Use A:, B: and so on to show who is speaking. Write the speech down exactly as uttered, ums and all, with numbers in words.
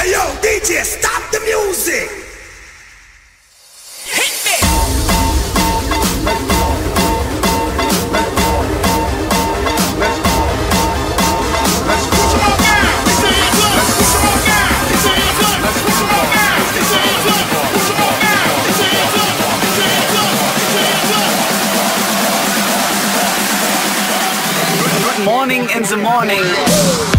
A: Hey yo, D J, stop the music! Hit me! Push 'em on down! Push 'em on down! Push 'em on down! Push 'em on down! Push 'em on down! Push 'em on down! Push 'em on down!
B: Good morning in the morning.